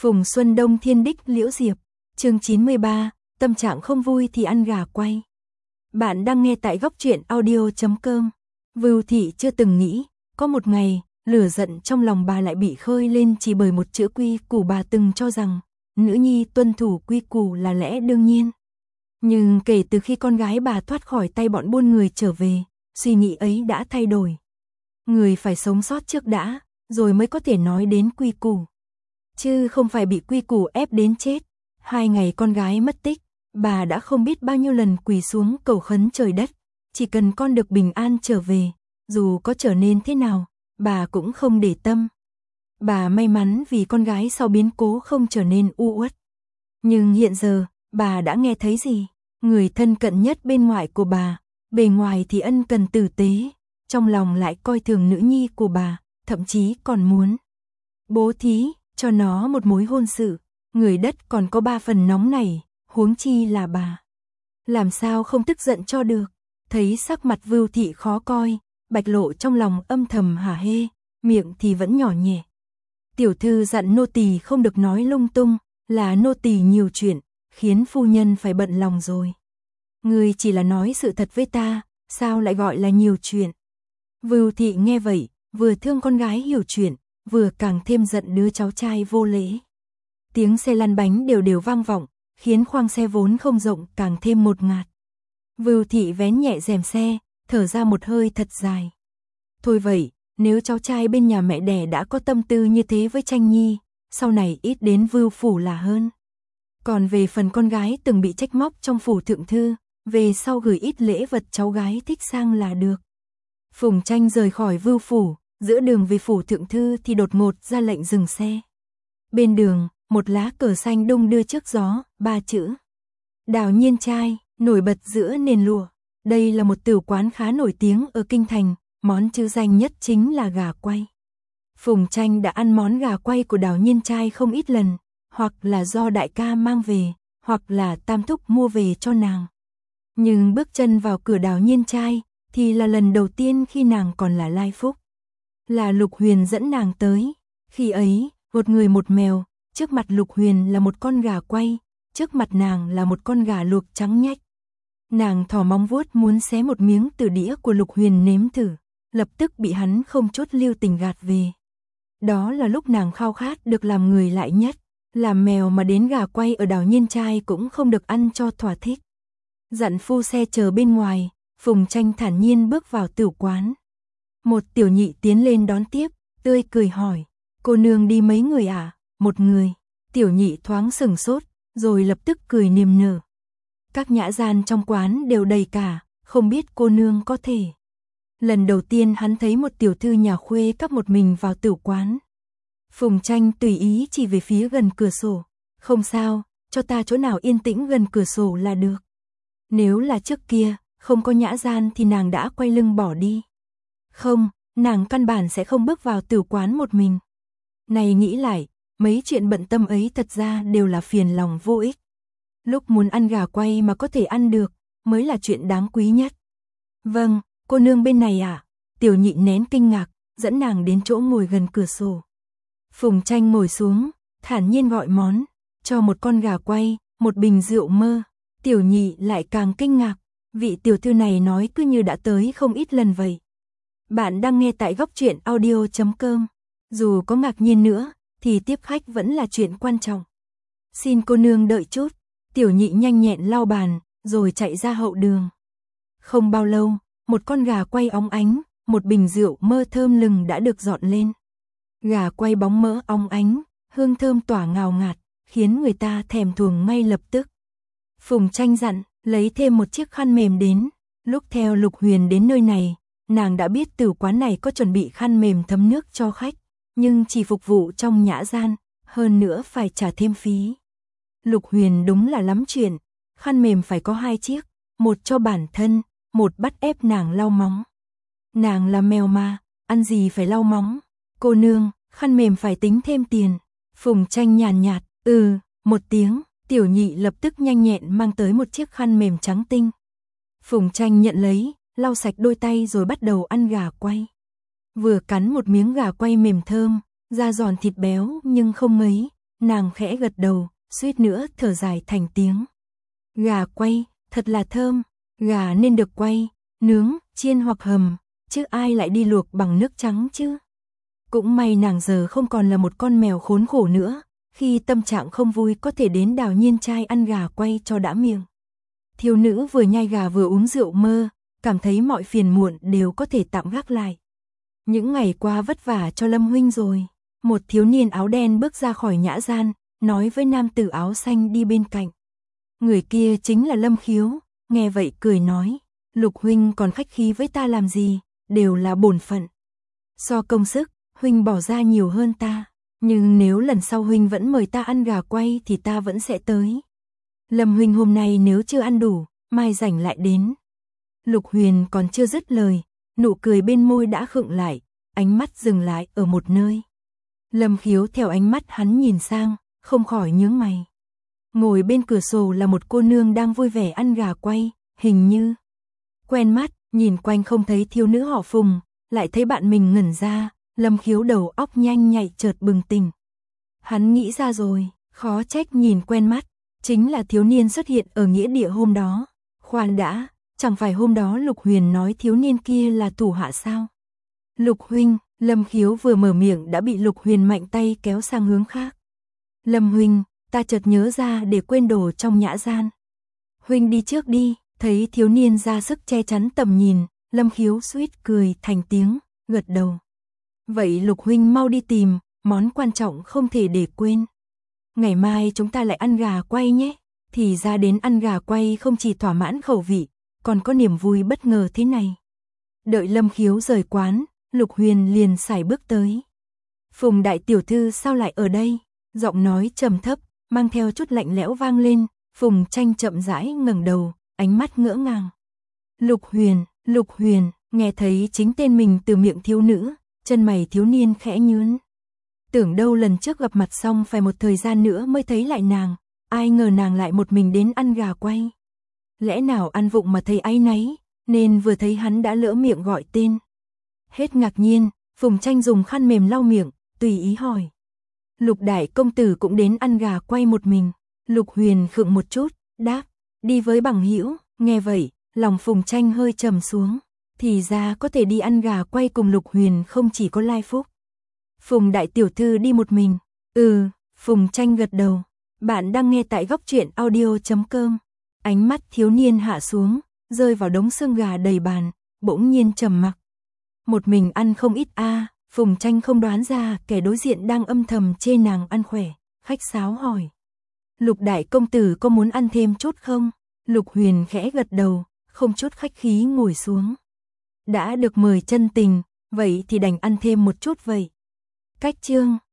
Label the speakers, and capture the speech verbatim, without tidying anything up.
Speaker 1: Phùng Xuân Đông Thiên Đích Liễu Diệp, chương chín mươi ba, tâm trạng không vui thì ăn gà quay. Bạn đang nghe tại góc truyện audio chấm com. Vưu Thị chưa từng nghĩ, có một ngày, lửa giận trong lòng bà lại bị khơi lên chỉ bởi một chữ quy củ. Bà từng cho rằng, nữ nhi tuân thủ quy củ là lẽ đương nhiên. Nhưng kể từ khi con gái bà thoát khỏi tay bọn buôn người trở về, suy nghĩ ấy đã thay đổi. Người phải sống sót trước đã, rồi mới có thể nói đến quy củ. Chứ không phải bị quy củ ép đến chết. Hai ngày con gái mất tích, bà đã không biết bao nhiêu lần quỳ xuống cầu khấn trời đất. Chỉ cần con được bình an trở về, dù có trở nên thế nào, bà cũng không để tâm. Bà may mắn vì con gái sau biến cố không trở nên u uất. Nhưng hiện giờ, bà đã nghe thấy gì? Người thân cận nhất bên ngoài của bà, bề ngoài thì ân cần tử tế, trong lòng lại coi thường nữ nhi của bà, thậm chí còn muốn bố thí cho nó một mối hôn sự. Người đất còn có ba phần nóng này, huống chi là bà. Làm sao không tức giận cho được? Thấy sắc mặt Vưu Thị khó coi, Bạch Lộ trong lòng âm thầm hả hê, miệng thì vẫn nhỏ nhẹ. Tiểu thư dặn nô tỳ không được nói lung tung, là nô tỳ nhiều chuyện, khiến phu nhân phải bận lòng rồi. Ngươi chỉ là nói sự thật với ta, sao lại gọi là nhiều chuyện? Vưu Thị nghe vậy, vừa thương con gái hiểu chuyện, vừa càng thêm giận đứa cháu trai vô lễ. Tiếng xe lăn bánh đều đều vang vọng, khiến khoang xe vốn không rộng càng thêm một ngạt. Vưu Thị vén nhẹ rèm xe, thở ra một hơi thật dài. Thôi vậy, nếu cháu trai bên nhà mẹ đẻ đã có tâm tư như thế với Tranh Nhi, sau này ít đến Vưu phủ là hơn. Còn về phần con gái từng bị trách móc trong phủ thượng thư, về sau gửi ít lễ vật cháu gái thích sang là được. Phùng Tranh rời khỏi Vưu phủ, giữa đường về phủ thượng thư thì đột ngột ra lệnh dừng xe. Bên đường, một lá cờ xanh đung đưa trước gió, ba chữ Đào Nhiên Trai nổi bật giữa nền lụa. Đây là một tửu quán khá nổi tiếng ở kinh thành, món chữ danh nhất chính là gà quay. Phùng Tranh đã ăn món gà quay của Đào Nhiên Trai không ít lần, hoặc là do đại ca mang về, hoặc là tam thúc mua về cho nàng. Nhưng bước chân vào cửa Đào Nhiên Trai thì là lần đầu tiên khi nàng còn là Lai Phúc. Là Lục Huyền dẫn nàng tới. Khi ấy, một người một mèo, trước mặt Lục Huyền là một con gà quay, trước mặt nàng là một con gà luộc trắng nhách. Nàng thò móng vuốt muốn xé một miếng từ đĩa của Lục Huyền nếm thử, lập tức bị hắn không chút lưu tình gạt về. Đó là lúc nàng khao khát được làm người lại nhất, làm mèo mà đến gà quay ở Đào Nhiên Trai cũng không được ăn cho thỏa thích. Dặn phu xe chờ bên ngoài, Phùng Tranh thản nhiên bước vào tửu quán. Một tiểu nhị tiến lên đón tiếp, tươi cười hỏi, cô nương đi mấy người à? Một người. Tiểu nhị thoáng sừng sốt, rồi lập tức cười niềm nở. Các nhã gian trong quán đều đầy cả, không biết cô nương có thể. Lần đầu tiên hắn thấy một tiểu thư nhà khuê các một mình vào tửu quán. Phùng Tranh tùy ý chỉ về phía gần cửa sổ. Không sao, cho ta chỗ nào yên tĩnh gần cửa sổ là được. Nếu là trước kia, không có nhã gian thì nàng đã quay lưng bỏ đi. Không, nàng căn bản sẽ không bước vào tửu quán một mình. Này nghĩ lại, mấy chuyện bận tâm ấy thật ra đều là phiền lòng vô ích. Lúc muốn ăn gà quay mà có thể ăn được, mới là chuyện đáng quý nhất. Vâng, cô nương bên này à? Tiểu nhị nén kinh ngạc, dẫn nàng đến chỗ ngồi gần cửa sổ. Phùng Tranh ngồi xuống, thản nhiên gọi món, cho một con gà quay, một bình rượu mơ. Tiểu nhị lại càng kinh ngạc, vị tiểu thư này nói cứ như đã tới không ít lần vậy. Bạn đang nghe tại góc truyện audio chấm com. Dù có ngạc nhiên nữa, thì tiếp khách vẫn là chuyện quan trọng. Xin cô nương đợi chút. Tiểu nhị nhanh nhẹn lau bàn, rồi chạy ra hậu đường. Không bao lâu, một con gà quay óng ánh, một bình rượu mơ thơm lừng đã được dọn lên. Gà quay bóng mỡ óng ánh, hương thơm tỏa ngào ngạt, khiến người ta thèm thuồng ngay lập tức. Phùng Tranh dặn, lấy thêm một chiếc khăn mềm đến. Lúc theo Lục Huyền đến nơi này, nàng đã biết tửu quán này có chuẩn bị khăn mềm thấm nước cho khách, nhưng chỉ phục vụ trong nhã gian, hơn nữa phải trả thêm phí. Lục Huyền đúng là lắm chuyện, khăn mềm phải có hai chiếc, một cho bản thân, một bắt ép nàng lau móng. Nàng là mèo mà, ăn gì phải lau móng. Cô nương, khăn mềm phải tính thêm tiền. Phùng Tranh nhàn nhạt, ừ, một tiếng, tiểu nhị lập tức nhanh nhẹn mang tới một chiếc khăn mềm trắng tinh. Phùng Tranh nhận lấy, lau sạch đôi tay rồi bắt đầu ăn gà quay. Vừa cắn một miếng gà quay mềm thơm, da giòn thịt béo nhưng không ngấy, nàng khẽ gật đầu, suýt nữa thở dài thành tiếng. Gà quay, thật là thơm, gà nên được quay, nướng, chiên hoặc hầm, chứ ai lại đi luộc bằng nước trắng chứ. Cũng may nàng giờ không còn là một con mèo khốn khổ nữa, khi tâm trạng không vui có thể đến Đào Nhiên trai ăn gà quay cho đã miệng. Thiếu nữ vừa nhai gà vừa uống rượu mơ, cảm thấy mọi phiền muộn đều có thể tạm gác lại. Những ngày qua vất vả cho Lâm huynh rồi. Một thiếu niên áo đen bước ra khỏi nhã gian, nói với nam tử áo xanh đi bên cạnh. Người kia chính là Lâm Khiếu, nghe vậy cười nói, Lục huynh còn khách khí với ta làm gì, đều là bổn phận. So công sức, huynh bỏ ra nhiều hơn ta, nhưng nếu lần sau huynh vẫn mời ta ăn gà quay thì ta vẫn sẽ tới. Lâm huynh hôm nay nếu chưa ăn đủ, mai rảnh lại đến. Lục Huyền còn chưa dứt lời, nụ cười bên môi đã khựng lại, ánh mắt dừng lại ở một nơi. Lâm Khiếu theo ánh mắt hắn nhìn sang, không khỏi nhướng mày. Ngồi bên cửa sổ là một cô nương đang vui vẻ ăn gà quay, hình như quen mắt, nhìn quanh không thấy thiếu nữ họ Phùng, lại thấy bạn mình ngẩn ra, Lâm Khiếu đầu óc nhanh nhạy chợt bừng tỉnh. Hắn nghĩ ra rồi, khó trách nhìn quen mắt, chính là thiếu niên xuất hiện ở nghĩa địa hôm đó. Khoan đã, chẳng phải hôm đó Lục Huyền nói thiếu niên kia là thủ hạ sao? Lục huynh, Lâm Khiếu vừa mở miệng đã bị Lục Huyền mạnh tay kéo sang hướng khác. Lâm huynh, ta chợt nhớ ra để quên đồ trong nhã gian. Huynh đi trước đi, thấy thiếu niên ra sức che chắn tầm nhìn, Lâm Khiếu suýt cười thành tiếng, gật đầu. Vậy Lục huynh mau đi tìm, món quan trọng không thể để quên. Ngày mai chúng ta lại ăn gà quay nhé. Thì ra đến ăn gà quay không chỉ thỏa mãn khẩu vị, còn có niềm vui bất ngờ thế này. Đợi Lâm Khiếu rời quán, Lục Huyền liền sải bước tới. Phùng đại tiểu thư sao lại ở đây? Giọng nói trầm thấp, mang theo chút lạnh lẽo vang lên. Phùng Tranh chậm rãi ngẩng đầu, ánh mắt ngỡ ngàng. Lục Huyền, Lục Huyền, nghe thấy chính tên mình từ miệng thiếu nữ, chân mày thiếu niên khẽ nhướng. Tưởng đâu lần trước gặp mặt xong phải một thời gian nữa mới thấy lại nàng, ai ngờ nàng lại một mình đến ăn gà quay. Lẽ nào ăn vụng mà thấy áy náy, nên vừa thấy hắn đã lỡ miệng gọi tên. Hết ngạc nhiên, Phùng Tranh dùng khăn mềm lau miệng, tùy ý hỏi. Lục đại công tử cũng đến ăn gà quay một mình. Lục Huyền khựng một chút, đáp, đi với bằng hữu. Nghe vậy, lòng Phùng Tranh hơi trầm xuống. Thì ra có thể đi ăn gà quay cùng Lục Huyền không chỉ có lai phúc. Phùng đại tiểu thư đi một mình. Ừ, Phùng Tranh gật đầu. Bạn đang nghe tại góc truyện audio chấm com. Ánh mắt thiếu niên hạ xuống, rơi vào đống xương gà đầy bàn, bỗng nhiên trầm mặc. Một mình ăn không ít a. À, Phùng Tranh không đoán ra kẻ đối diện đang âm thầm chê nàng ăn khỏe, khách sáo hỏi. Lục đại công tử có muốn ăn thêm chút không? Lục Huyền khẽ gật đầu, không chút khách khí ngồi xuống. Đã được mời chân tình, vậy thì đành ăn thêm một chút vậy. Cách chương